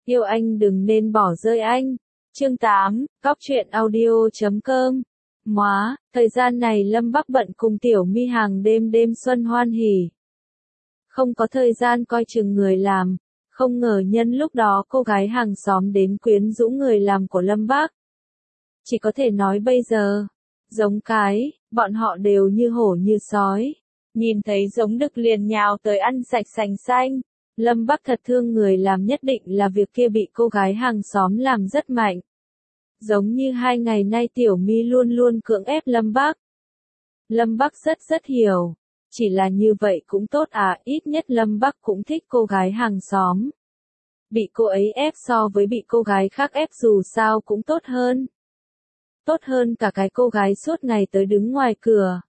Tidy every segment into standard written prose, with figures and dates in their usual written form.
Yêu anh đừng nên bỏ rơi anh. Chương 8, Cóc truyện audio.com. Móa, thời gian này Lâm Bắc bận cùng Tiểu Mi hàng đêm đêm xuân hoan hỉ. Không có thời gian coi chừng người làm, không ngờ nhân lúc đó cô gái hàng xóm đến quyến rũ người làm của Lâm Bắc. Chỉ có thể nói bây giờ, giống cái, bọn họ đều như hổ như sói. Nhìn thấy giống đực liền nhào tới ăn sạch sành xanh. Lâm Bắc thật thương người làm, nhất định là việc kia bị cô gái hàng xóm làm rất mạnh. Giống như 2 ngày nay Tiểu Mi luôn luôn cưỡng ép Lâm Bắc. Lâm Bắc rất hiểu. Chỉ là như vậy cũng tốt à, ít nhất Lâm Bắc cũng thích cô gái hàng xóm. Bị cô ấy ép so với bị cô gái khác ép dù sao cũng tốt hơn. Tốt hơn cả cái cô gái suốt ngày tới đứng ngoài cửa.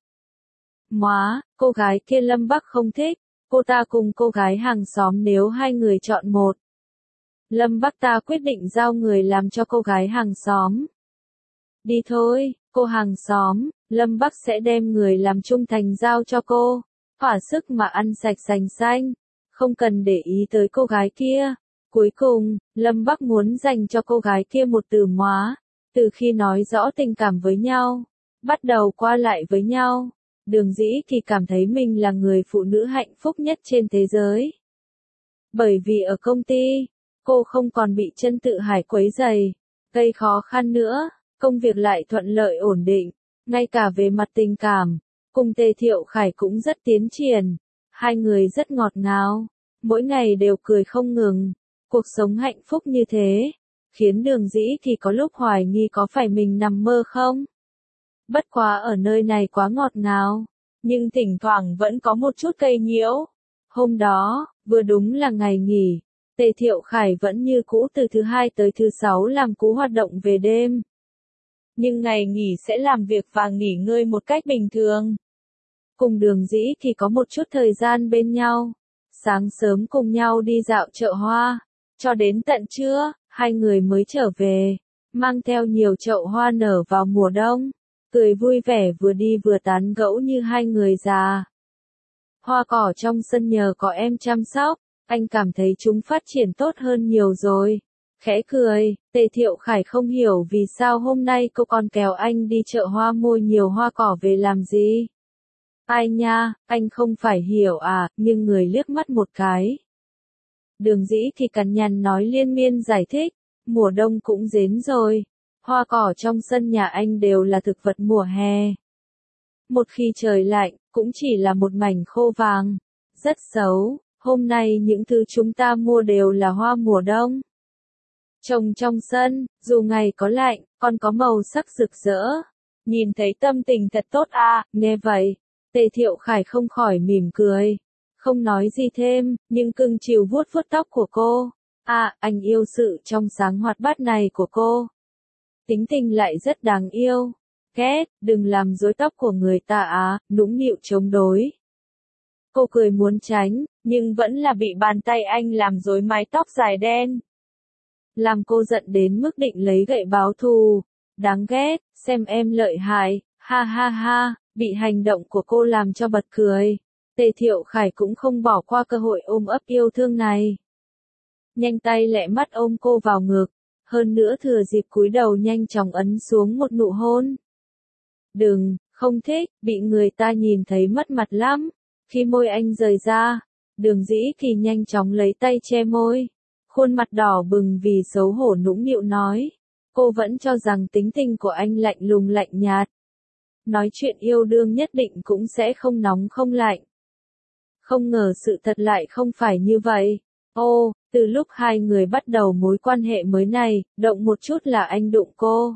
Móa, cô gái kia Lâm Bắc không thích, cô ta cùng cô gái hàng xóm nếu hai người chọn một. Lâm Bắc ta quyết định giao người làm cho cô gái hàng xóm. Đi thôi, cô hàng xóm, Lâm Bắc sẽ đem người làm trung thành giao cho cô, thỏa sức mà ăn sạch sành xanh, không cần để ý tới cô gái kia. Cuối cùng, Lâm Bắc muốn dành cho cô gái kia một từ móa, từ khi nói rõ tình cảm với nhau, bắt đầu qua lại với nhau. Đường Dĩ thì cảm thấy mình là người phụ nữ hạnh phúc nhất trên thế giới. Bởi vì ở công ty, cô không còn bị chân tự hải quấy rầy, gây khó khăn nữa, công việc lại thuận lợi ổn định, ngay cả về mặt tình cảm, cùng Tề Thiệu Khải cũng rất tiến triển, hai người rất ngọt ngào, mỗi ngày đều cười không ngừng, cuộc sống hạnh phúc như thế, khiến Đường Dĩ thì có lúc hoài nghi có phải mình nằm mơ không? Bất quá ở nơi này quá ngọt ngào, nhưng thỉnh thoảng vẫn có một chút cây nhiễu. Hôm đó, vừa đúng là ngày nghỉ, Tề Thiệu Khải vẫn như cũ từ thứ Hai tới thứ Sáu làm cú hoạt động về đêm. Nhưng ngày nghỉ sẽ làm việc và nghỉ ngơi một cách bình thường. Cùng Đường Dĩ thì có một chút thời gian bên nhau. Sáng sớm cùng nhau đi dạo chợ hoa, cho đến tận trưa, hai người mới trở về, mang theo nhiều chậu hoa nở vào mùa đông. Cười vui vẻ vừa đi vừa tán gẫu như hai người già. Hoa cỏ trong sân nhờ có em chăm sóc, anh cảm thấy chúng phát triển tốt hơn nhiều rồi. Khẽ cười, Tề Thiệu Khải không hiểu vì sao hôm nay cô còn kéo anh đi chợ hoa mua nhiều hoa cỏ về làm gì. Ai nha, anh không phải hiểu à, nhưng người liếc mắt một cái. Đường Dĩ thì cằn nhằn nói liên miên giải thích, mùa đông cũng đến rồi. Hoa cỏ trong sân nhà anh đều là thực vật mùa hè. Một khi trời lạnh, cũng chỉ là một mảnh khô vàng. Rất xấu, hôm nay những thứ chúng ta mua đều là hoa mùa đông. Trồng trong sân, dù ngày có lạnh, còn có màu sắc rực rỡ. Nhìn thấy tâm tình thật tốt à, nghe vậy. Tề Thiệu Khải không khỏi mỉm cười. Không nói gì thêm, nhưng cưng chiều vuốt vuốt tóc của cô. À, anh yêu sự trong sáng hoạt bát này của cô. Tính tình lại rất đáng yêu. Ghét, đừng làm rối tóc của người ta á, nũng nịu chống đối. Cô cười muốn tránh, nhưng vẫn là bị bàn tay anh làm rối mái tóc dài đen. Làm cô giận đến mức định lấy gậy báo thù. Đáng ghét, xem em lợi hại, ha ha ha, bị hành động của cô làm cho bật cười. Tề Thiệu Khải cũng không bỏ qua cơ hội ôm ấp yêu thương này. Nhanh tay lẹ mắt ôm cô vào ngực. Hơn nữa thừa dịp cúi đầu nhanh chóng ấn xuống một nụ hôn. Đừng, không thích, bị người ta nhìn thấy mất mặt lắm. Khi môi anh rời ra, Đường Dĩ thì nhanh chóng lấy tay che môi. Khuôn mặt đỏ bừng vì xấu hổ nũng nịu nói. Cô vẫn cho rằng tính tình của anh lạnh lùng lạnh nhạt. Nói chuyện yêu đương nhất định cũng sẽ không nóng không lạnh. Không ngờ sự thật lại không phải như vậy. Ô, từ lúc hai người bắt đầu mối quan hệ mới này, động một chút là anh đụng cô.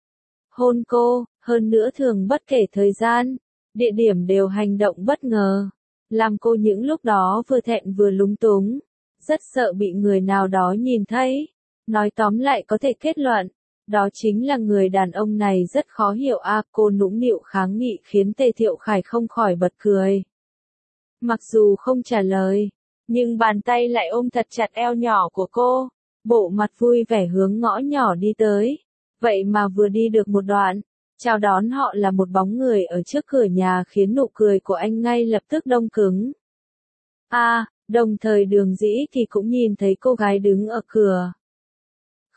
Hôn cô, hơn nữa thường bất kể thời gian, địa điểm đều hành động bất ngờ. Làm cô những lúc đó vừa thẹn vừa lúng túng. Rất sợ bị người nào đó nhìn thấy. Nói tóm lại có thể kết luận. Đó chính là người đàn ông này rất khó hiểu à, cô nũng nịu kháng nghị khiến Tề Thiệu Khải không khỏi bật cười. Mặc dù không trả lời. Nhưng bàn tay lại ôm thật chặt eo nhỏ của cô, bộ mặt vui vẻ hướng ngõ nhỏ đi tới. Vậy mà vừa đi được một đoạn, chào đón họ là một bóng người ở trước cửa nhà khiến nụ cười của anh ngay lập tức đông cứng. À, đồng thời Đường Dĩ thì cũng nhìn thấy cô gái đứng ở cửa.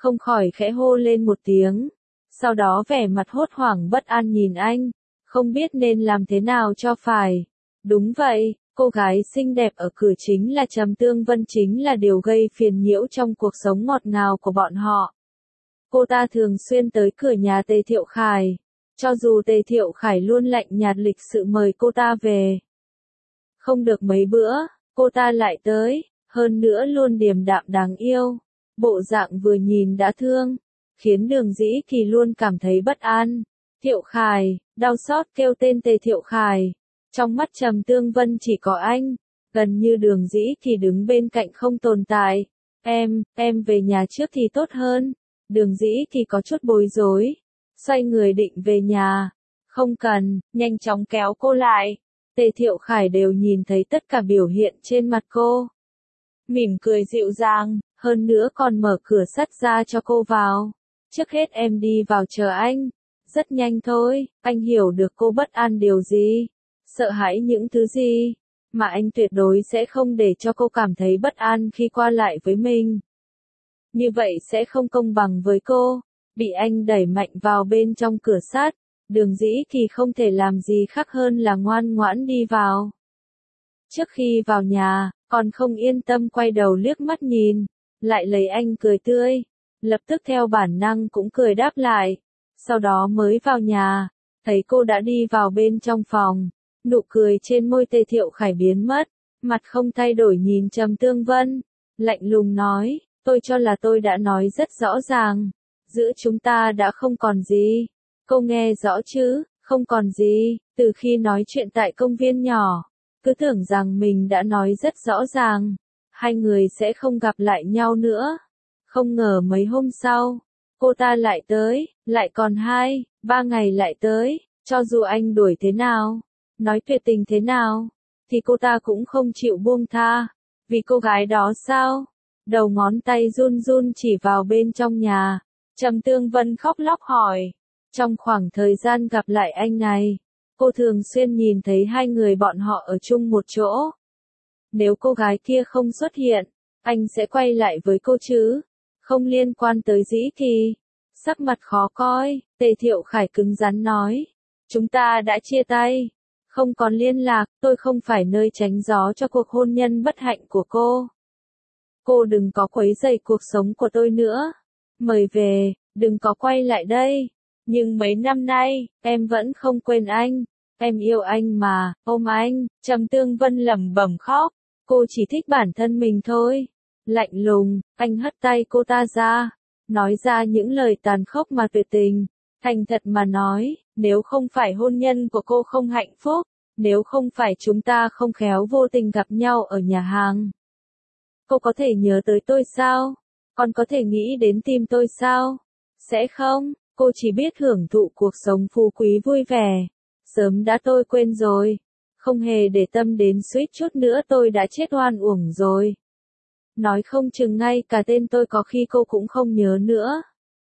không khỏi khẽ hô lên một tiếng. Sau đó vẻ mặt hốt hoảng bất an nhìn anh, không biết nên làm thế nào cho phải. Đúng vậy, cô gái xinh đẹp ở cửa chính là Trầm Tương Vân, chính là điều gây phiền nhiễu trong cuộc sống ngọt ngào của bọn họ. Cô ta thường xuyên tới cửa nhà Tề Thiệu Khải, cho dù Tề Thiệu Khải luôn lạnh nhạt lịch sự mời cô ta về. Không được mấy bữa, cô ta lại tới, hơn nữa luôn điềm đạm đáng yêu, bộ dạng vừa nhìn đã thương, khiến Đường Dĩ Kỳ luôn cảm thấy bất an. Thiệu Khải, đau xót kêu tên Tề Thiệu Khải. Trong mắt Trầm Tương Vân chỉ có anh, gần như Đường Dĩ Kỳ đứng bên cạnh không tồn tại. Em về nhà trước thì tốt hơn. Đường Dĩ Kỳ có chút bối rối, xoay người định về nhà. Không cần, nhanh chóng kéo cô lại. Tề Thiệu Khải đều nhìn thấy tất cả biểu hiện trên mặt cô. Mỉm cười dịu dàng, hơn nữa còn mở cửa sắt ra cho cô vào. Trước hết em đi vào chờ anh. Rất nhanh thôi, anh hiểu được cô bất an điều gì, sợ hãi những thứ gì, mà anh tuyệt đối sẽ không để cho cô cảm thấy bất an khi qua lại với mình. Như vậy sẽ không công bằng với cô. Bị anh đẩy mạnh vào bên trong cửa sắt, Đường Dĩ Kỳ không thể làm gì khác hơn là ngoan ngoãn đi vào. Trước khi vào nhà, còn không yên tâm quay đầu liếc mắt nhìn, lại lấy anh cười tươi, lập tức theo bản năng cũng cười đáp lại. Sau đó mới vào nhà, thấy cô đã đi vào bên trong phòng, nụ cười trên môi Tề Thiệu Khải biến mất, mặt không thay đổi nhìn Trầm Tương Vân, lạnh lùng nói, tôi cho là tôi đã nói rất rõ ràng, giữa chúng ta đã không còn gì. Cô nghe rõ chứ, không còn gì, từ khi nói chuyện tại công viên nhỏ, cứ tưởng rằng mình đã nói rất rõ ràng, hai người sẽ không gặp lại nhau nữa. Không ngờ mấy hôm sau, cô ta lại tới, lại còn 2-3 ngày lại tới, cho dù anh đuổi thế nào, nói tuyệt tình thế nào, thì cô ta cũng không chịu buông tha. Vì cô gái đó sao? Đầu ngón tay run run chỉ vào bên trong nhà. Trầm Tương Vân khóc lóc hỏi. Trong khoảng thời gian gặp lại anh này, cô thường xuyên nhìn thấy hai người bọn họ ở chung một chỗ. Nếu cô gái kia không xuất hiện, anh sẽ quay lại với cô chứ? Không liên quan tới Dĩ Kỳ. Sắc mặt khó coi, Tề Thiệu Khải cứng rắn nói. Chúng ta đã chia tay. Không còn liên lạc, tôi không phải nơi tránh gió cho cuộc hôn nhân bất hạnh của cô. Cô đừng có quấy rầy cuộc sống của tôi nữa. Mời về, đừng có quay lại đây. Nhưng mấy năm nay, em vẫn không quên anh. Em yêu anh mà, ôm anh. Trầm Tương Vân lẩm bẩm khóc. Cô chỉ thích bản thân mình thôi. Lạnh lùng, anh hất tay cô ta ra. Nói ra những lời tàn khốc mà tuyệt tình. Thành thật mà nói, nếu không phải hôn nhân của cô không hạnh phúc, nếu không phải chúng ta không khéo vô tình gặp nhau ở nhà hàng, cô có thể nhớ tới tôi sao? Còn có thể nghĩ đến tìm tôi sao? Sẽ không, cô chỉ biết hưởng thụ cuộc sống phú quý vui vẻ. Sớm đã tôi quên rồi. Không hề để tâm đến suýt chút nữa tôi đã chết oan uổng rồi. Nói không chừng ngay cả tên tôi có khi cô cũng không nhớ nữa.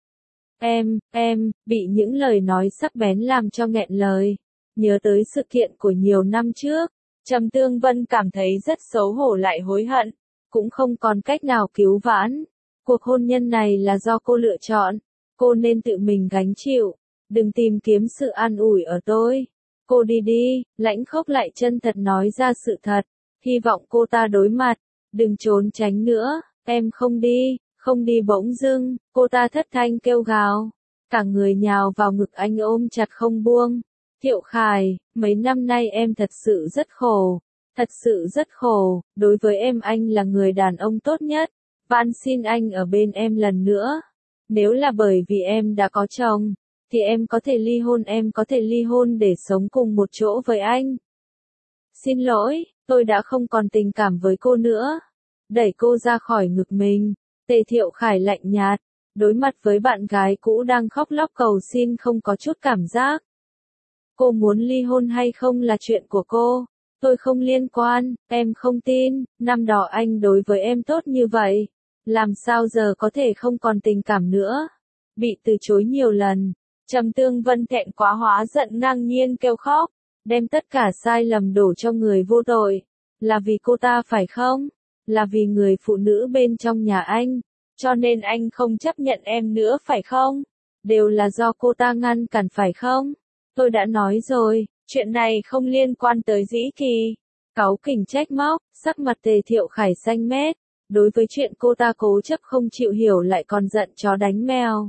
Bị những lời nói sắc bén làm cho nghẹn lời. Nhớ tới sự kiện của nhiều năm trước, Trầm Tương Vân cảm thấy rất xấu hổ lại hối hận, cũng không còn cách nào cứu vãn. Cuộc hôn nhân này là do cô lựa chọn, cô nên tự mình gánh chịu, đừng tìm kiếm sự an ủi ở tôi. Cô đi đi, lãnh khốc lại chân thật nói ra sự thật, hy vọng cô ta đối mặt, đừng trốn tránh nữa. Em không đi. Không đi. Bỗng dưng, cô ta thất thanh kêu gào, cả người nhào vào ngực anh ôm chặt không buông. Thiệu Khải, mấy năm nay em thật sự rất khổ, đối với em anh là người đàn ông tốt nhất, van xin anh ở bên em lần nữa. Nếu là bởi vì em đã có chồng, thì em có thể ly hôn để sống cùng một chỗ với anh. Xin lỗi, tôi đã không còn tình cảm với cô nữa. Đẩy cô ra khỏi ngực mình. Tề Thiệu Khải lạnh nhạt, đối mặt với bạn gái cũ đang khóc lóc cầu xin không có chút cảm giác. Cô muốn ly hôn hay không là chuyện của cô, tôi không liên quan, em không tin, năm đó anh đối với em tốt như vậy, làm sao giờ có thể không còn tình cảm nữa. Bị từ chối nhiều lần, Trầm Tương Vân thẹn quá hóa giận ngang nhiên kêu khóc, đem tất cả sai lầm đổ cho người vô tội. Là vì cô ta phải không? Là vì người phụ nữ bên trong nhà anh, Cho nên anh không chấp nhận em nữa phải không? Đều là do cô ta ngăn cản phải không? Tôi đã nói rồi, chuyện này không liên quan tới Dĩ Kỳ. Cáu kỉnh trách móc, sắc mặt Tề Thiệu Khải xanh mét. Đối với chuyện cô ta cố chấp không chịu hiểu lại còn giận chó đánh mèo.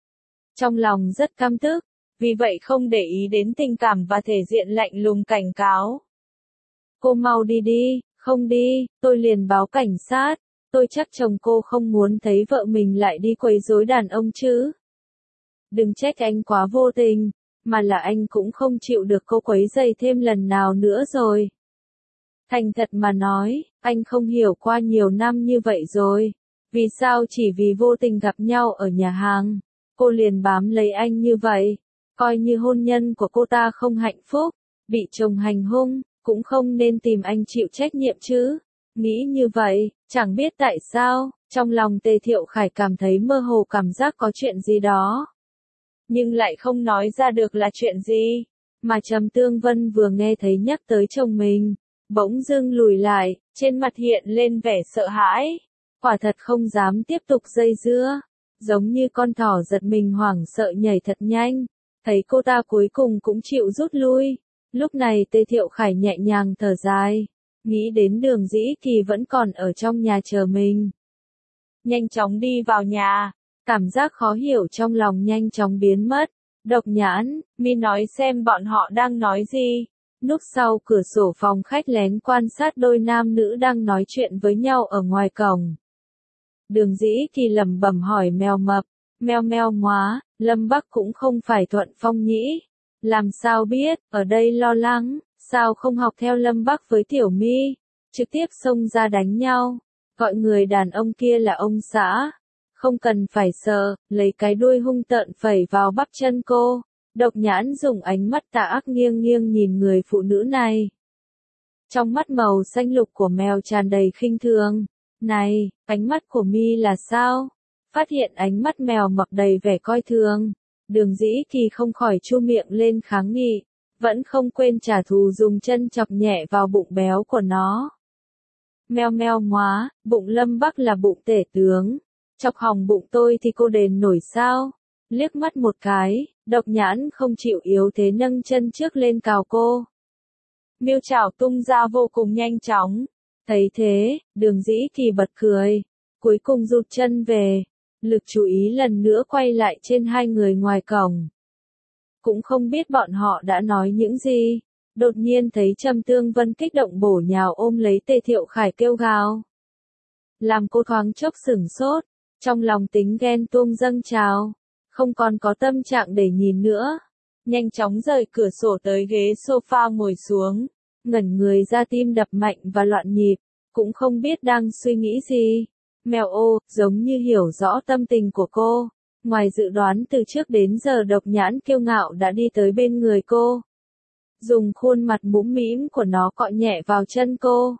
Trong lòng rất căm tức, vì vậy không để ý đến tình cảm và thể diện lạnh lùng cảnh cáo. Cô mau đi đi, không đi, tôi liền báo cảnh sát. Tôi chắc chồng cô không muốn thấy vợ mình lại đi quấy rối đàn ông chứ. Đừng trách anh quá vô tình, mà là anh cũng không chịu được cô quấy rầy thêm lần nào nữa rồi. Thành thật mà nói, anh không hiểu qua nhiều năm như vậy rồi. Vì sao chỉ vì vô tình gặp nhau ở nhà hàng, cô liền bám lấy anh như vậy. Coi như hôn nhân của cô ta không hạnh phúc, bị chồng hành hung, cũng không nên tìm anh chịu trách nhiệm chứ. Nghĩ như vậy, chẳng biết tại sao, trong lòng Tề Thiệu Khải cảm thấy mơ hồ cảm giác có chuyện gì đó. Nhưng lại không nói ra được là chuyện gì. Mà Trầm Tương Vân vừa nghe thấy nhắc tới chồng mình, bỗng dưng lùi lại, trên mặt hiện lên vẻ sợ hãi. Quả thật không dám tiếp tục dây dưa, giống như con thỏ giật mình hoảng sợ nhảy thật nhanh. Thấy cô ta cuối cùng cũng chịu rút lui. Lúc này Tề Thiệu Khải nhẹ nhàng thở dài, nghĩ đến Đường Dĩ Kỳ vẫn còn ở trong nhà chờ mình. Nhanh chóng đi vào nhà, cảm giác khó hiểu trong lòng nhanh chóng biến mất. Độc Nhãn, mi nói xem bọn họ đang nói gì. Núp sau cửa sổ phòng khách lén quan sát đôi nam nữ đang nói chuyện với nhau ở ngoài cổng. Đường Dĩ Kỳ lẩm bẩm hỏi mèo mập, meo meo ngoá, Lâm Bắc cũng không phải Thuận Phong nhĩ. Làm sao biết, ở đây lo lắng, sao không học theo Lâm Bắc với Tiểu Mi, trực tiếp xông ra đánh nhau, gọi người đàn ông kia là ông xã. Không cần phải sợ, lấy cái đuôi hung tợn phẩy vào bắp chân cô. Độc Nhãn dùng ánh mắt tà ác nghiêng nghiêng nhìn người phụ nữ này. Trong mắt màu xanh lục của mèo tràn đầy khinh thường. Này, ánh mắt của mi là sao? Phát hiện ánh mắt mèo mập đầy vẻ coi thường. Đường Dĩ Kỳ không khỏi chu miệng lên kháng nghị, vẫn không quên trả thù dùng chân chọc nhẹ vào bụng béo của nó. Meo meo ngoá, bụng Lâm Bắc là bụng tể tướng. Chọc hỏng bụng tôi thì cô đền nổi sao? Liếc mắt một cái, Độc Nhãn không chịu yếu thế nâng chân trước lên cào cô. Miêu chảo tung ra vô cùng nhanh chóng. Thấy thế, Đường Dĩ Kỳ bật cười, cuối cùng rụt chân về. Lực chú ý lần nữa quay lại trên hai người ngoài cổng. Cũng không biết bọn họ đã nói những gì. Đột nhiên thấy Trầm Tương Vân kích động bổ nhào ôm lấy Tề Thiệu Khải kêu gào. Làm cô thoáng chốc sửng sốt, trong lòng tính ghen tuông dâng trào, không còn có tâm trạng để nhìn nữa. Nhanh chóng rời cửa sổ tới ghế sofa ngồi xuống, ngẩn người ra tim đập mạnh và loạn nhịp, cũng không biết đang suy nghĩ gì. Mèo ô, giống như hiểu rõ tâm tình của cô. Ngoài dự đoán từ trước đến giờ Độc Nhãn kiêu ngạo đã đi tới bên người cô. Dùng khuôn mặt mũm mĩm của nó cọ nhẹ vào chân cô.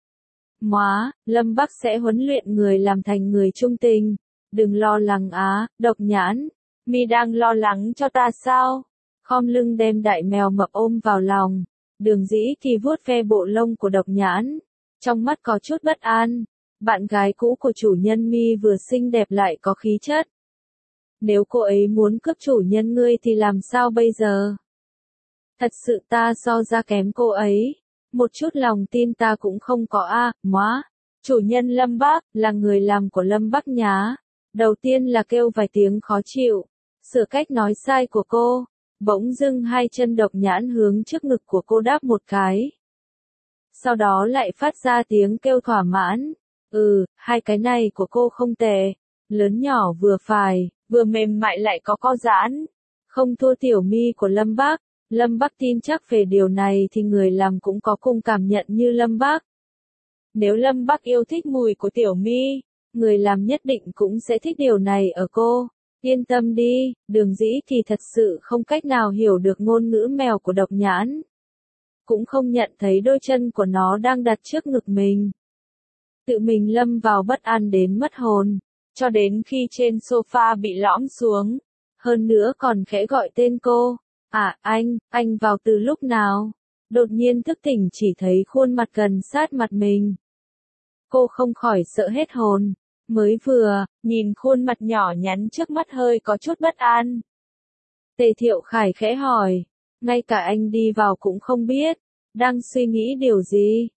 Móa, Lâm Bắc sẽ huấn luyện người làm thành người trung tình. Đừng lo lắng á, Độc Nhãn. Mi đang lo lắng cho ta sao? Khom lưng đem đại mèo mập ôm vào lòng. Đường Dĩ Kỳ vuốt ve bộ lông của Độc Nhãn. Trong mắt có chút bất an. Bạn gái cũ của chủ nhân Mi vừa xinh đẹp lại có khí chất. Nếu cô ấy muốn cướp chủ nhân ngươi thì làm sao bây giờ? Thật sự ta so ra kém cô ấy. Một chút lòng tin ta cũng không có a. Móa. Chủ nhân Lâm Bắc, là người làm của Lâm Bắc nhá. Đầu tiên là kêu vài tiếng khó chịu. Sửa cách nói sai của cô. Bỗng dưng hai chân Độc Nhãn hướng trước ngực của cô đáp một cái. Sau đó lại phát ra tiếng kêu thỏa mãn. Hai cái này của cô không tệ. Lớn nhỏ vừa phải, vừa mềm mại lại có co giãn. Không thua Tiểu Mi của Lâm Bắc. Lâm Bắc tin chắc về điều này thì người làm cũng có cùng cảm nhận như Lâm Bắc. Nếu Lâm Bắc yêu thích mùi của Tiểu Mi, người làm nhất định cũng sẽ thích điều này ở cô. Yên tâm đi, Đường Dĩ Kỳ thật sự không cách nào hiểu được ngôn ngữ mèo của Độc Nhãn. Cũng không nhận thấy đôi chân của nó đang đặt trước ngực mình. Tự mình lâm vào bất an đến mất hồn, cho đến khi trên sofa bị lõm xuống. Hơn nữa còn khẽ gọi tên cô. À, anh vào từ lúc nào? Đột nhiên thức tỉnh chỉ thấy khuôn mặt gần sát mặt mình. Cô không khỏi sợ hết hồn. Mới vừa, nhìn khuôn mặt nhỏ nhắn trước mắt hơi có chút bất an. Tề Thiệu Khải khẽ hỏi, ngay cả anh đi vào cũng không biết, đang suy nghĩ điều gì?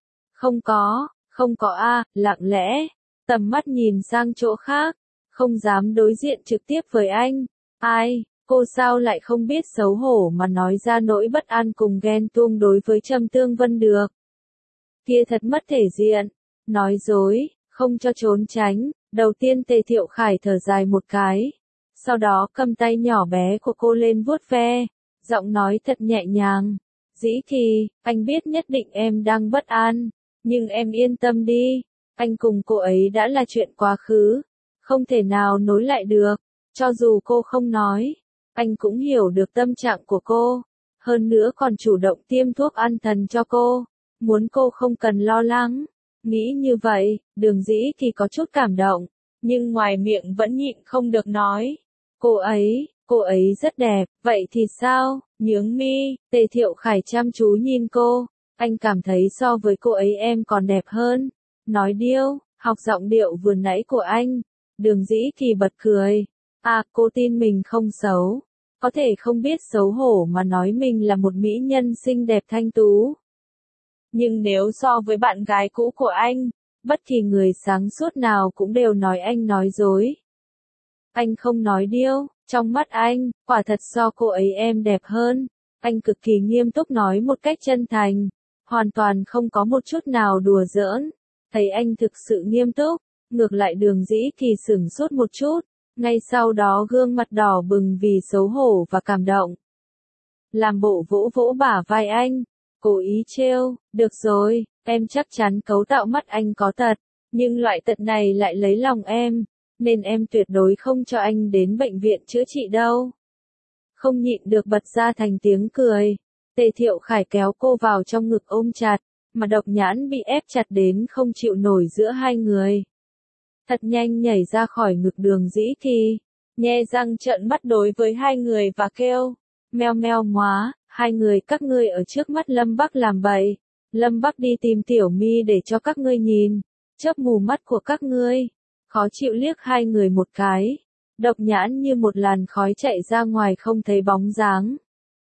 Không có lặng lẽ, tầm mắt nhìn sang chỗ khác, không dám đối diện trực tiếp với anh. Ai, cô sao lại không biết xấu hổ mà nói ra nỗi bất an cùng ghen tuông đối với Trầm Tương Vân được? Kia thật mất thể diện, nói dối, không cho trốn tránh. Đầu tiên Tề Thiệu Khải thở dài một cái, sau đó cầm tay nhỏ bé của cô lên vuốt ve, giọng nói thật nhẹ nhàng. Dĩ Kỳ, anh biết nhất định em đang bất an, nhưng em yên tâm đi, anh cùng cô ấy đã là chuyện quá khứ, không thể nào nối lại được, cho dù cô không nói, anh cũng hiểu được tâm trạng của cô, hơn nữa còn chủ động tiêm thuốc an thần cho cô, muốn cô không cần lo lắng. Nghĩ như vậy, Đường Dĩ Kỳ có chút cảm động, nhưng ngoài miệng vẫn nhịn không được nói. Cô ấy rất đẹp, vậy thì sao? Nhướng mi, Tề Thiệu Khải chăm chú nhìn cô, anh cảm thấy so với cô ấy em còn đẹp hơn. Nói điêu, học giọng điệu vừa nãy của anh. Đường Dĩ Kỳ bật cười. Cô tin mình không xấu, có thể không biết xấu hổ mà nói mình là một mỹ nhân xinh đẹp thanh tú. Nhưng nếu so với bạn gái cũ của anh, bất kỳ người sáng suốt nào cũng đều nói anh nói dối. Anh không nói điêu, trong mắt anh, quả thật so cô ấy em đẹp hơn. Anh cực kỳ nghiêm túc nói một cách chân thành, hoàn toàn không có một chút nào đùa giỡn. Thấy anh thực sự nghiêm túc, ngược lại Đường Dĩ Kỳ sửng sốt một chút, ngay sau đó gương mặt đỏ bừng vì xấu hổ và cảm động. Làm bộ vỗ vỗ bả vai anh, cố ý trêu, được rồi, em chắc chắn cấu tạo mắt anh có tật, nhưng loại tật này lại lấy lòng em, nên em tuyệt đối không cho anh đến bệnh viện chữa trị đâu. Không nhịn được bật ra thành tiếng cười, Tề Thiệu Khải kéo cô vào trong ngực ôm chặt, mà Độc Nhãn bị ép chặt đến không chịu nổi giữa hai người. Thật nhanh nhảy ra khỏi ngực Đường Dĩ Kỳ, nhe răng trợn mắt đối với hai người và kêu, meo meo móa, hai người các ngươi ở trước mắt Lâm Bắc làm bậy, Lâm Bắc đi tìm Tiểu Mi để cho các ngươi nhìn, chớp mù mắt của các ngươi. Khó chịu liếc hai người một cái, Độc Nhãn như một làn khói chạy ra ngoài không thấy bóng dáng.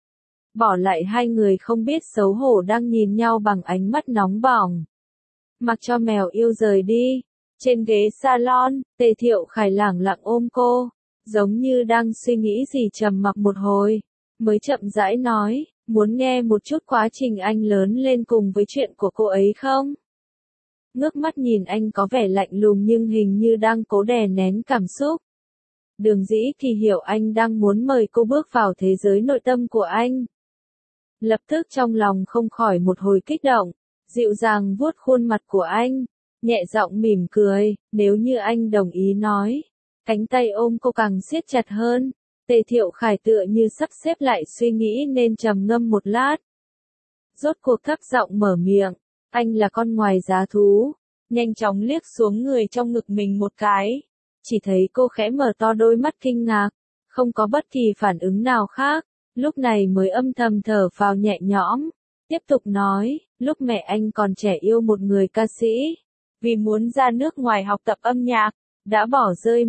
Bỏ lại hai người không biết xấu hổ đang nhìn nhau bằng ánh mắt nóng bỏng. Mặc cho mèo yêu rời đi, trên ghế salon, Tề Thiệu Khải lẳng lặng ôm cô, giống như đang suy nghĩ gì trầm mặc một hồi, mới chậm rãi nói, muốn nghe một chút quá trình anh lớn lên cùng với chuyện của cô ấy không? Ngước mắt nhìn anh có vẻ lạnh lùng nhưng hình như đang cố đè nén cảm xúc. Đường Dĩ Kỳ hiểu anh đang muốn mời cô bước vào thế giới nội tâm của anh. Lập tức trong lòng không khỏi một hồi kích động, dịu dàng vuốt khuôn mặt của anh, nhẹ giọng mỉm cười, nếu như anh đồng ý nói. Cánh tay ôm cô càng siết chặt hơn, Tề Thiệu Khải tựa như sắp xếp lại suy nghĩ nên trầm ngâm một lát. Rốt cuộc thấp giọng mở miệng, anh là con ngoài giá thú, nhanh chóng liếc xuống người trong ngực mình một cái. Chỉ thấy cô khẽ mở to đôi mắt kinh ngạc, không có bất kỳ phản ứng nào khác, lúc này mới âm thầm thở phào nhẹ nhõm. Tiếp tục nói, lúc mẹ anh còn trẻ yêu một người ca sĩ, vì muốn ra nước ngoài học tập âm nhạc, đã bỏ rơi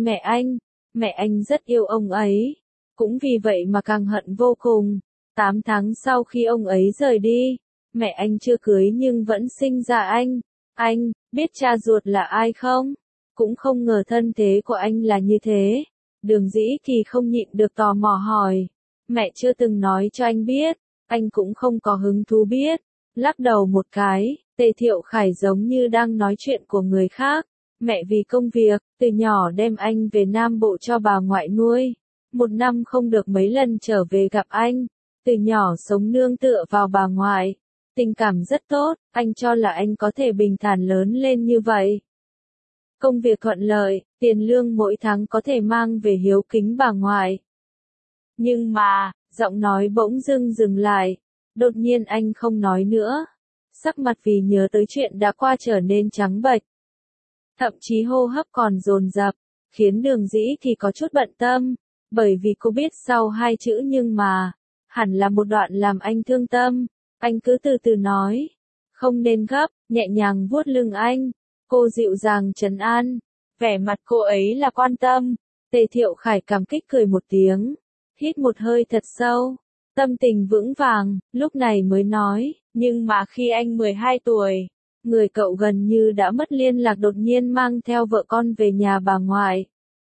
mẹ anh rất yêu ông ấy, cũng vì vậy mà càng hận vô cùng. 8 tháng sau khi ông ấy rời đi, mẹ anh chưa cưới nhưng vẫn sinh ra anh biết cha ruột là ai không? Cũng không ngờ thân thế của anh là như thế. Đường Dĩ Kỳ không nhịn được tò mò hỏi, mẹ chưa từng nói cho anh biết, anh cũng không có hứng thú biết. Lắc đầu một cái, Tề Thiệu Khải giống như đang nói chuyện của người khác. Mẹ vì công việc, từ nhỏ đem anh về Nam Bộ cho bà ngoại nuôi. 1 năm không được mấy lần trở về gặp anh. Từ nhỏ sống nương tựa vào bà ngoại. Tình cảm rất tốt, anh cho là anh có thể bình thản lớn lên như vậy. Công việc thuận lợi, tiền lương mỗi tháng có thể mang về hiếu kính bà ngoại. Nhưng mà, giọng nói bỗng dưng dừng lại. Đột nhiên anh không nói nữa. Sắc mặt vì nhớ tới chuyện đã qua trở nên trắng bệch. Thậm chí hô hấp còn dồn dập, khiến Đường Dĩ Kỳ có chút bận tâm, bởi vì cô biết sau hai chữ nhưng mà, hẳn là một đoạn làm anh thương tâm. Anh cứ từ từ nói, không nên gấp, nhẹ nhàng vuốt lưng anh. Cô dịu dàng trấn an, vẻ mặt cô ấy là quan tâm. Tề Thiệu Khải cảm kích cười một tiếng, hít một hơi thật sâu, tâm tình vững vàng, lúc này mới nói, nhưng mà khi anh 12 tuổi, người cậu gần như đã mất liên lạc đột nhiên mang theo vợ con về nhà bà ngoại.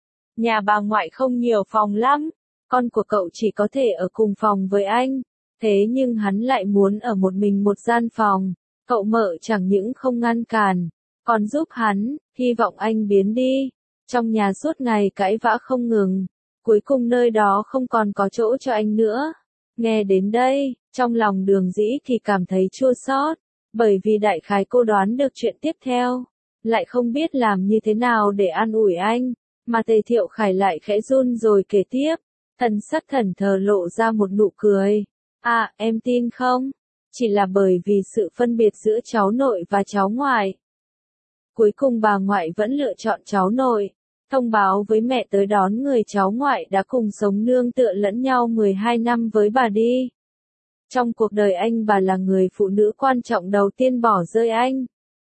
Nhà bà ngoại không nhiều phòng lắm, con của cậu chỉ có thể ở cùng phòng với anh, thế nhưng hắn lại muốn ở một mình một gian phòng, cậu mợ chẳng những không ngăn cản, còn giúp hắn, hy vọng anh biến đi. Trong nhà suốt ngày cãi vã không ngừng, cuối cùng nơi đó không còn có chỗ cho anh nữa. Nghe đến đây, trong lòng Đường Dĩ thì cảm thấy chua xót, bởi vì đại khái cô đoán được chuyện tiếp theo, lại không biết làm như thế nào để an ủi anh, mà Tề Thiệu Khải lại khẽ run rồi kể tiếp, thần sắc thẫn thờ lộ ra một nụ cười. À, em tin không? Chỉ là bởi vì sự phân biệt giữa cháu nội và cháu ngoại. Cuối cùng bà ngoại vẫn lựa chọn cháu nội, thông báo với mẹ tới đón người cháu ngoại đã cùng sống nương tựa lẫn nhau 12 năm với bà đi. Trong cuộc đời anh bà là người phụ nữ quan trọng đầu tiên bỏ rơi anh.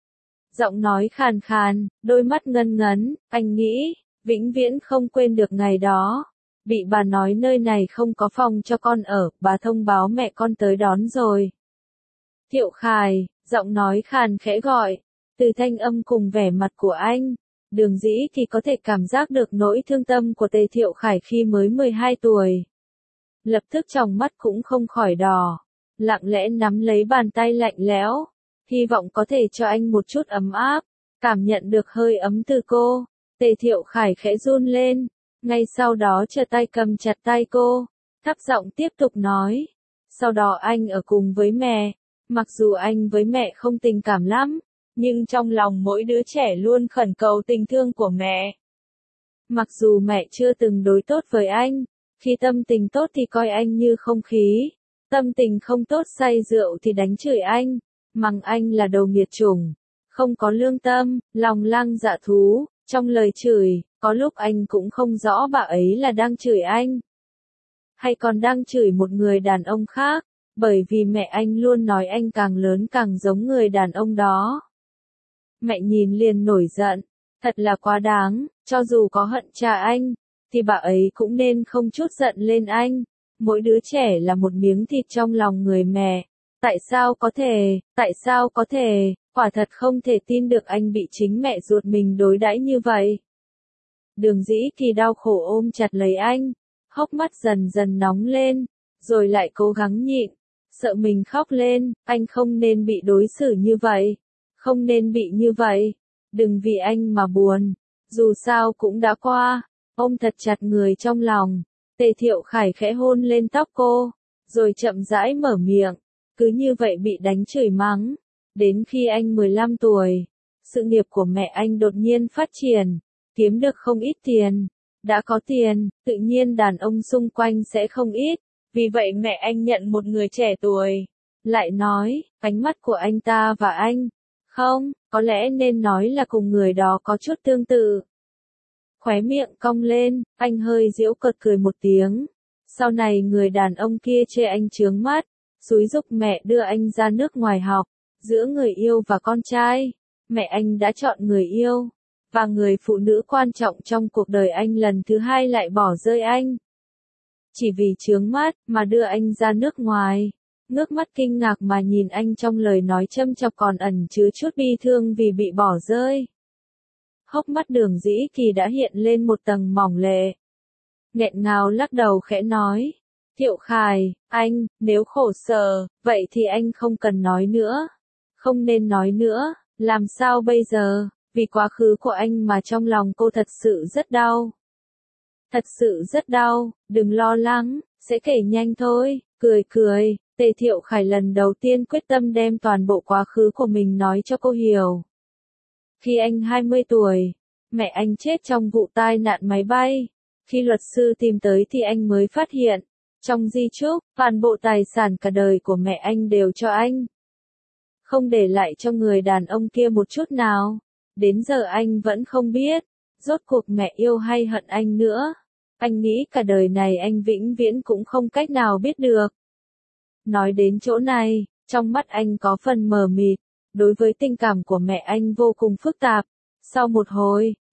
Giọng nói khàn khàn, đôi mắt ngân ngấn, anh nghĩ, vĩnh viễn không quên được ngày đó. Bị bà nói nơi này không có phòng cho con ở, bà thông báo mẹ con tới đón rồi. Thiệu Khải, giọng nói khàn khẽ gọi, từ thanh âm cùng vẻ mặt của anh, Đường Dĩ thì có thể cảm giác được nỗi thương tâm của Tề Thiệu Khải khi mới 12 tuổi. Lập tức tròng mắt cũng không khỏi đỏ, lặng lẽ nắm lấy bàn tay lạnh lẽo, hy vọng có thể cho anh một chút ấm áp, cảm nhận được hơi ấm từ cô. Tề Thiệu Khải khẽ run lên, ngay sau đó trở tay cầm chặt tay cô, thấp giọng tiếp tục nói, sau đó anh ở cùng với mẹ, mặc dù anh với mẹ không tình cảm lắm, nhưng trong lòng mỗi đứa trẻ luôn khẩn cầu tình thương của mẹ. Mặc dù mẹ chưa từng đối tốt với anh, khi tâm tình tốt thì coi anh như không khí, tâm tình không tốt say rượu thì đánh chửi anh, mắng anh là đồ nghiệt chủng, không có lương tâm, lòng lang dạ thú. Trong lời chửi, có lúc anh cũng không rõ bà ấy là đang chửi anh, hay còn đang chửi một người đàn ông khác, bởi vì mẹ anh luôn nói anh càng lớn càng giống người đàn ông đó. Mẹ nhìn liền nổi giận, thật là quá đáng, cho dù có hận cha anh, thì bà ấy cũng nên không chút giận lên anh. Mỗi đứa trẻ là một miếng thịt trong lòng người mẹ. Tại sao có thể, quả thật không thể tin được anh bị chính mẹ ruột mình đối đãi như vậy. Đường Dĩ thì đau khổ ôm chặt lấy anh, hốc mắt dần dần nóng lên, rồi lại cố gắng nhịn, sợ mình khóc lên, anh không nên bị đối xử như vậy, không nên bị như vậy, đừng vì anh mà buồn, dù sao cũng đã qua, ôm thật chặt người trong lòng, Tề Thiệu Khải khẽ hôn lên tóc cô, rồi chậm rãi mở miệng, cứ như vậy bị đánh chửi mắng, đến khi anh 15 tuổi, sự nghiệp của mẹ anh đột nhiên phát triển, kiếm được không ít tiền, đã có tiền, tự nhiên đàn ông xung quanh sẽ không ít, vì vậy mẹ anh nhận một người trẻ tuổi, lại nói, ánh mắt của anh ta và anh, không, có lẽ nên nói là cùng người đó có chút tương tự. Khóe miệng cong lên, anh hơi giễu cợt cười một tiếng, sau này người đàn ông kia chê anh chướng mắt, xúi giục mẹ đưa anh ra nước ngoài học, giữa người yêu và con trai, mẹ anh đã chọn người yêu, và người phụ nữ quan trọng trong cuộc đời anh lần thứ hai lại bỏ rơi anh. Chỉ vì chướng mắt mà đưa anh ra nước ngoài, ngước mắt kinh ngạc mà nhìn anh trong lời nói châm chọc còn ẩn chứa chút bi thương vì bị bỏ rơi. Hốc mắt Đường Dĩ Kỳ đã hiện lên một tầng mỏng lệ. Nghẹn ngào lắc đầu khẽ nói, Thiệu Khải, anh, nếu khổ sở, vậy thì anh không cần nói nữa. Không nên nói nữa, làm sao bây giờ, vì quá khứ của anh mà trong lòng cô thật sự rất đau. Thật sự rất đau, đừng lo lắng, sẽ kể nhanh thôi, cười, Tề Thiệu Khải lần đầu tiên quyết tâm đem toàn bộ quá khứ của mình nói cho cô hiểu. Khi anh 20 tuổi, mẹ anh chết trong vụ tai nạn máy bay. Khi luật sư tìm tới thì anh mới phát hiện, trong di chúc, toàn bộ tài sản cả đời của mẹ anh đều cho anh. Không để lại cho người đàn ông kia một chút nào. Đến giờ anh vẫn không biết, rốt cuộc mẹ yêu hay hận anh nữa. Anh nghĩ cả đời này anh vĩnh viễn cũng không cách nào biết được. Nói đến chỗ này, trong mắt anh có phần mờ mịt, đối với tình cảm của mẹ anh vô cùng phức tạp. Sau một hồi,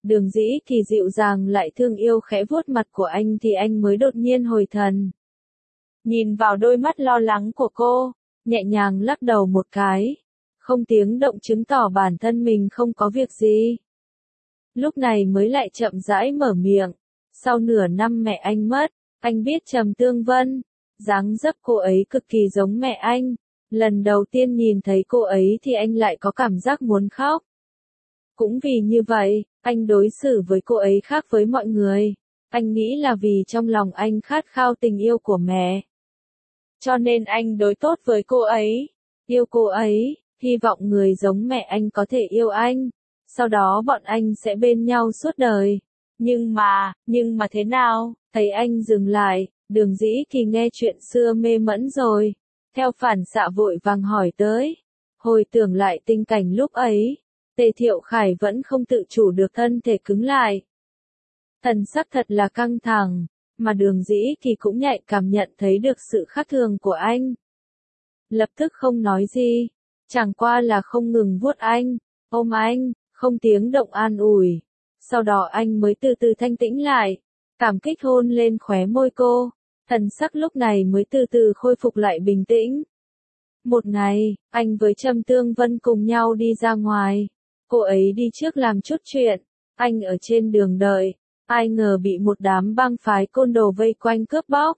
Đường Dĩ Kỳ dịu dàng lại thương yêu khẽ vuốt mặt của anh thì anh mới đột nhiên hồi thần. Nhìn vào đôi mắt lo lắng của cô, nhẹ nhàng lắc đầu một cái, không tiếng động chứng tỏ bản thân mình không có việc gì. Lúc này mới lại chậm rãi mở miệng, sau nửa năm mẹ anh mất, anh biết Trầm Tương Vân, dáng dấp cô ấy cực kỳ giống mẹ anh, lần đầu tiên nhìn thấy cô ấy thì anh lại có cảm giác muốn khóc. Cũng vì như vậy, anh đối xử với cô ấy khác với mọi người, anh nghĩ là vì trong lòng anh khát khao tình yêu của mẹ. Cho nên anh đối tốt với cô ấy, yêu cô ấy, hy vọng người giống mẹ anh có thể yêu anh, sau đó bọn anh sẽ bên nhau suốt đời. Nhưng mà thế nào? Thấy anh dừng lại, Đường Dĩ Kỳ nghe chuyện xưa mê mẫn rồi, theo phản xạ vội vàng hỏi tới. Hồi tưởng lại tình cảnh lúc ấy, Tề Thiệu Khải vẫn không tự chủ được thân thể cứng lại. Thần sắc thật là căng thẳng, mà Đường Dĩ Kỳ cũng nhạy cảm nhận thấy được sự khác thường của anh. Lập tức không nói gì, chẳng qua là không ngừng vuốt anh, ôm anh, không tiếng động an ủi. Sau đó anh mới từ từ thanh tĩnh lại, cảm kích hôn lên khóe môi cô, thần sắc lúc này mới từ từ khôi phục lại bình tĩnh. Một ngày, anh với Trầm Tương Vân cùng nhau đi ra ngoài, cô ấy đi trước làm chút chuyện, anh ở trên đường đợi, ai ngờ bị một đám bang phái côn đồ vây quanh cướp bóc.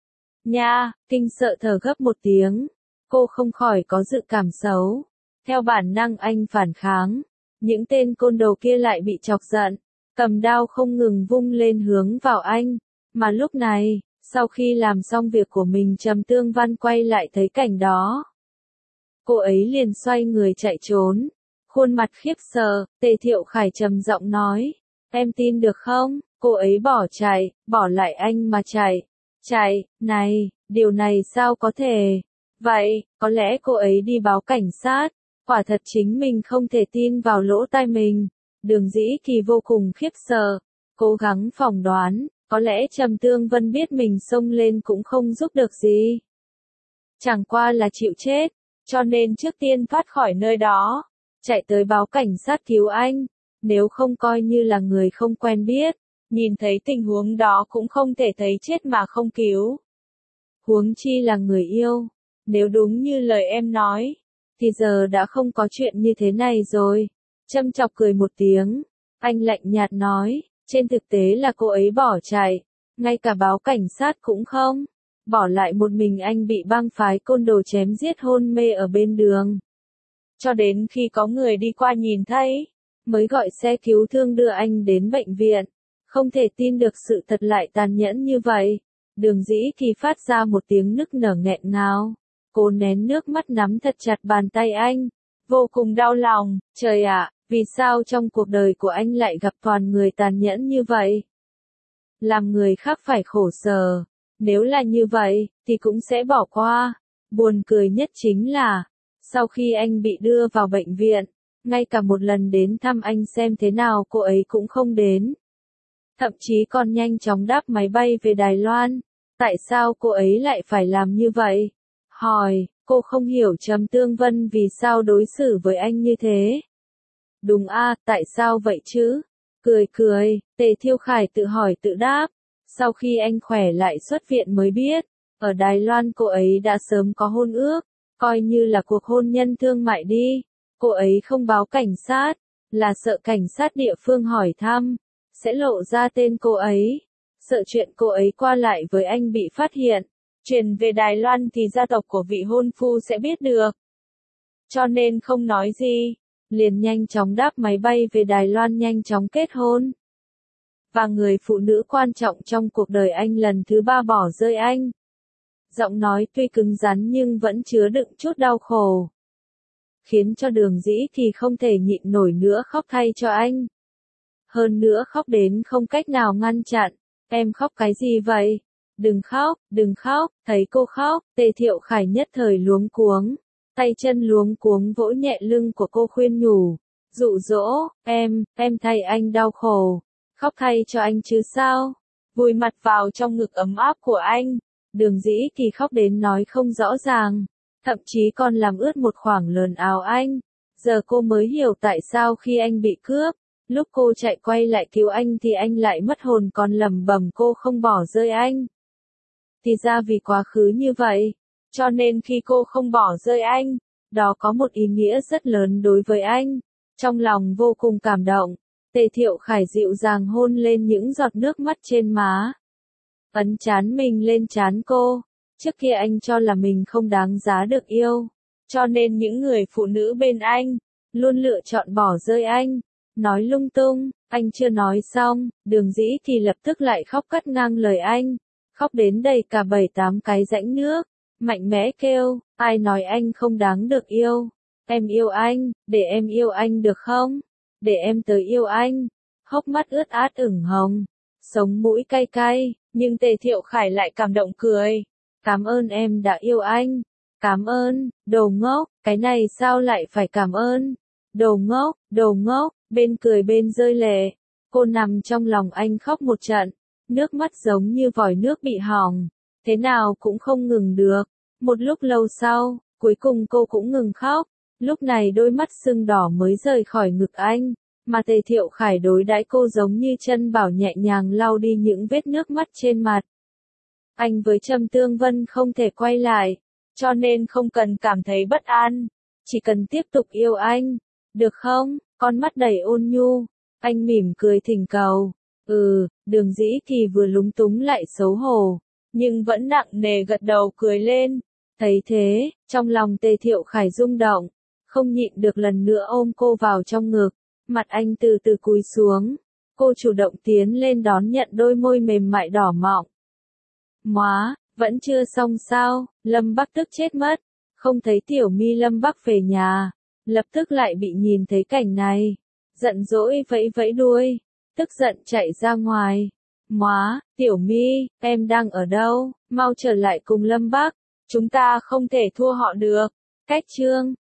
Nha, kinh sợ thở gấp một tiếng, cô không khỏi có dự cảm xấu, theo bản năng anh phản kháng. Những tên côn đồ kia lại bị chọc giận, cầm đao không ngừng vung lên hướng vào anh, mà lúc này, sau khi làm xong việc của mình Trầm Tương Văn quay lại thấy cảnh đó. Cô ấy liền xoay người chạy trốn, khuôn mặt khiếp sợ, Tề Thiệu Khải trầm giọng nói, em tin được không, cô ấy bỏ chạy, bỏ lại anh mà chạy, này, điều này sao có thể, vậy, có lẽ cô ấy đi báo cảnh sát. Quả thật chính mình không thể tin vào lỗ tai mình. Đường Dĩ Kỳ vô cùng khiếp sợ, cố gắng phỏng đoán, có lẽ Trầm Tương Vân biết mình xông lên cũng không giúp được gì. Chẳng qua là chịu chết, cho nên trước tiên thoát khỏi nơi đó, chạy tới báo cảnh sát cứu anh, nếu không coi như là người không quen biết, nhìn thấy tình huống đó cũng không thể thấy chết mà không cứu. Huống chi là người yêu, nếu đúng như lời em nói, thì giờ đã không có chuyện như thế này rồi. Châm chọc cười một tiếng, anh lạnh nhạt nói, trên thực tế là cô ấy bỏ chạy, ngay cả báo cảnh sát cũng không, bỏ lại một mình anh bị bang phái côn đồ chém giết hôn mê ở bên đường. Cho đến khi có người đi qua nhìn thấy, mới gọi xe cứu thương đưa anh đến bệnh viện. Không thể tin được sự thật lại tàn nhẫn như vậy. Đường Dĩ Kỳ phát ra một tiếng nức nở nghẹn ngào. Cô nén nước mắt nắm thật chặt bàn tay anh, vô cùng đau lòng, trời ạ, vì sao trong cuộc đời của anh lại gặp toàn người tàn nhẫn như vậy? Làm người khác phải khổ sở, nếu là như vậy, thì cũng sẽ bỏ qua. Buồn cười nhất chính là, sau khi anh bị đưa vào bệnh viện, ngay cả một lần đến thăm anh xem thế nào cô ấy cũng không đến. Thậm chí còn nhanh chóng đáp máy bay về Đài Loan. Tại sao cô ấy lại phải làm như vậy? Hỏi, cô không hiểu Trầm Tương Vân vì sao đối xử với anh như thế. Đúng a, tại sao vậy chứ? Cười, Tề Thiệu Khải tự hỏi tự đáp. Sau khi anh khỏe lại xuất viện mới biết, ở Đài Loan cô ấy đã sớm có hôn ước, coi như là cuộc hôn nhân thương mại đi. Cô ấy không báo cảnh sát, là sợ cảnh sát địa phương hỏi thăm, sẽ lộ ra tên cô ấy. Sợ chuyện cô ấy qua lại với anh bị phát hiện. Truyền về Đài Loan thì gia tộc của vị hôn phu sẽ biết được. Cho nên không nói gì, liền nhanh chóng đáp máy bay về Đài Loan nhanh chóng kết hôn. Và người phụ nữ quan trọng trong cuộc đời anh lần thứ 3 bỏ rơi anh. Giọng nói tuy cứng rắn nhưng vẫn chứa đựng chút đau khổ. Khiến cho Đường Dĩ thì không thể nhịn nổi nữa khóc thay cho anh. Hơn nữa khóc đến không cách nào ngăn chặn. Em khóc cái gì vậy? Đừng khóc, thấy cô khóc, Tề Thiệu Khải nhất thời luống cuống, tay chân luống cuống vỗ nhẹ lưng của cô khuyên nhủ, dụ dỗ, em thay anh đau khổ, khóc thay cho anh chứ sao, vùi mặt vào trong ngực ấm áp của anh, Đường Dĩ Kỳ khóc đến nói không rõ ràng, thậm chí còn làm ướt một khoảng lớn áo anh, giờ cô mới hiểu tại sao khi anh bị cướp, Lúc cô chạy quay lại cứu anh thì anh lại mất hồn còn lẩm bẩm cô không bỏ rơi anh. Thì ra vì quá khứ như vậy, cho nên khi cô không bỏ rơi anh, đó có một ý nghĩa rất lớn đối với anh. Trong lòng vô cùng cảm động, Tề Thiệu Khải dịu dàng hôn lên những giọt nước mắt trên má. Ấn trán mình lên trán cô. Trước kia anh cho là mình không đáng giá được yêu, cho nên những người phụ nữ bên anh luôn lựa chọn bỏ rơi anh. Nói lung tung, anh chưa nói xong, Đường Dĩ thì lập tức lại khóc cắt ngang lời anh. Khóc đến đầy cả 7-8 cái rãnh nước, mạnh mẽ kêu, ai nói anh không đáng được yêu. Em yêu anh, để em yêu anh được không? Để em tới yêu anh. Hốc mắt ướt át ửng hồng, sống mũi cay cay, nhưng Tề Thiệu Khải lại cảm động cười. Cảm ơn em đã yêu anh. Cảm ơn, đồ ngốc, cái này sao lại phải cảm ơn? Đồ ngốc, bên cười bên rơi lệ. Cô nằm trong lòng anh khóc một trận, nước mắt giống như vòi nước bị hỏng, thế nào cũng không ngừng được. Một lúc lâu sau, cuối cùng cô cũng ngừng khóc, lúc này đôi mắt sưng đỏ mới rời khỏi ngực anh, mà Tề Thiệu Khải đối đãi cô giống như chân bảo nhẹ nhàng lau đi những vết nước mắt trên mặt. Anh với Trầm Tương Vân không thể quay lại, cho nên không cần cảm thấy bất an, chỉ cần tiếp tục yêu anh, được không? Con mắt đầy ôn nhu, anh mỉm cười thỉnh cầu. Đường Dĩ thì vừa lúng túng lại xấu hổ, nhưng vẫn nặng nề gật đầu cười lên. Thấy thế, trong lòng Tề Thiệu Khải rung động, không nhịn được lần nữa ôm cô vào trong ngực, mặt anh từ từ cúi xuống, cô chủ động tiến lên đón nhận đôi môi mềm mại đỏ mọng. Móa, vẫn chưa xong sao? Lâm Bắc tức chết mất, không thấy Tiểu Mi Lâm Bắc về nhà, lập tức lại bị nhìn thấy cảnh này, giận dỗi vẫy vẫy đuôi, tức giận chạy ra ngoài. Móa, Tiểu Mi, em đang ở đâu? Mau trở lại cùng Lâm Bắc, chúng ta không thể thua họ được. Cách chương